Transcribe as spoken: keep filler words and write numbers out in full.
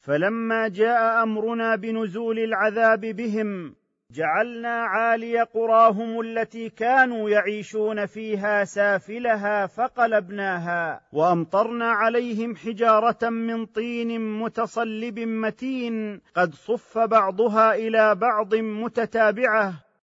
فلما جاء أمرنا بنزول العذاب بهم جعلنا عالي قراهم التي كانوا يعيشون فيها سافلها فقلبناها وأمطرنا عليهم حجارة من طين متصلب متين قد صف بعضها إلى بعض متتابعة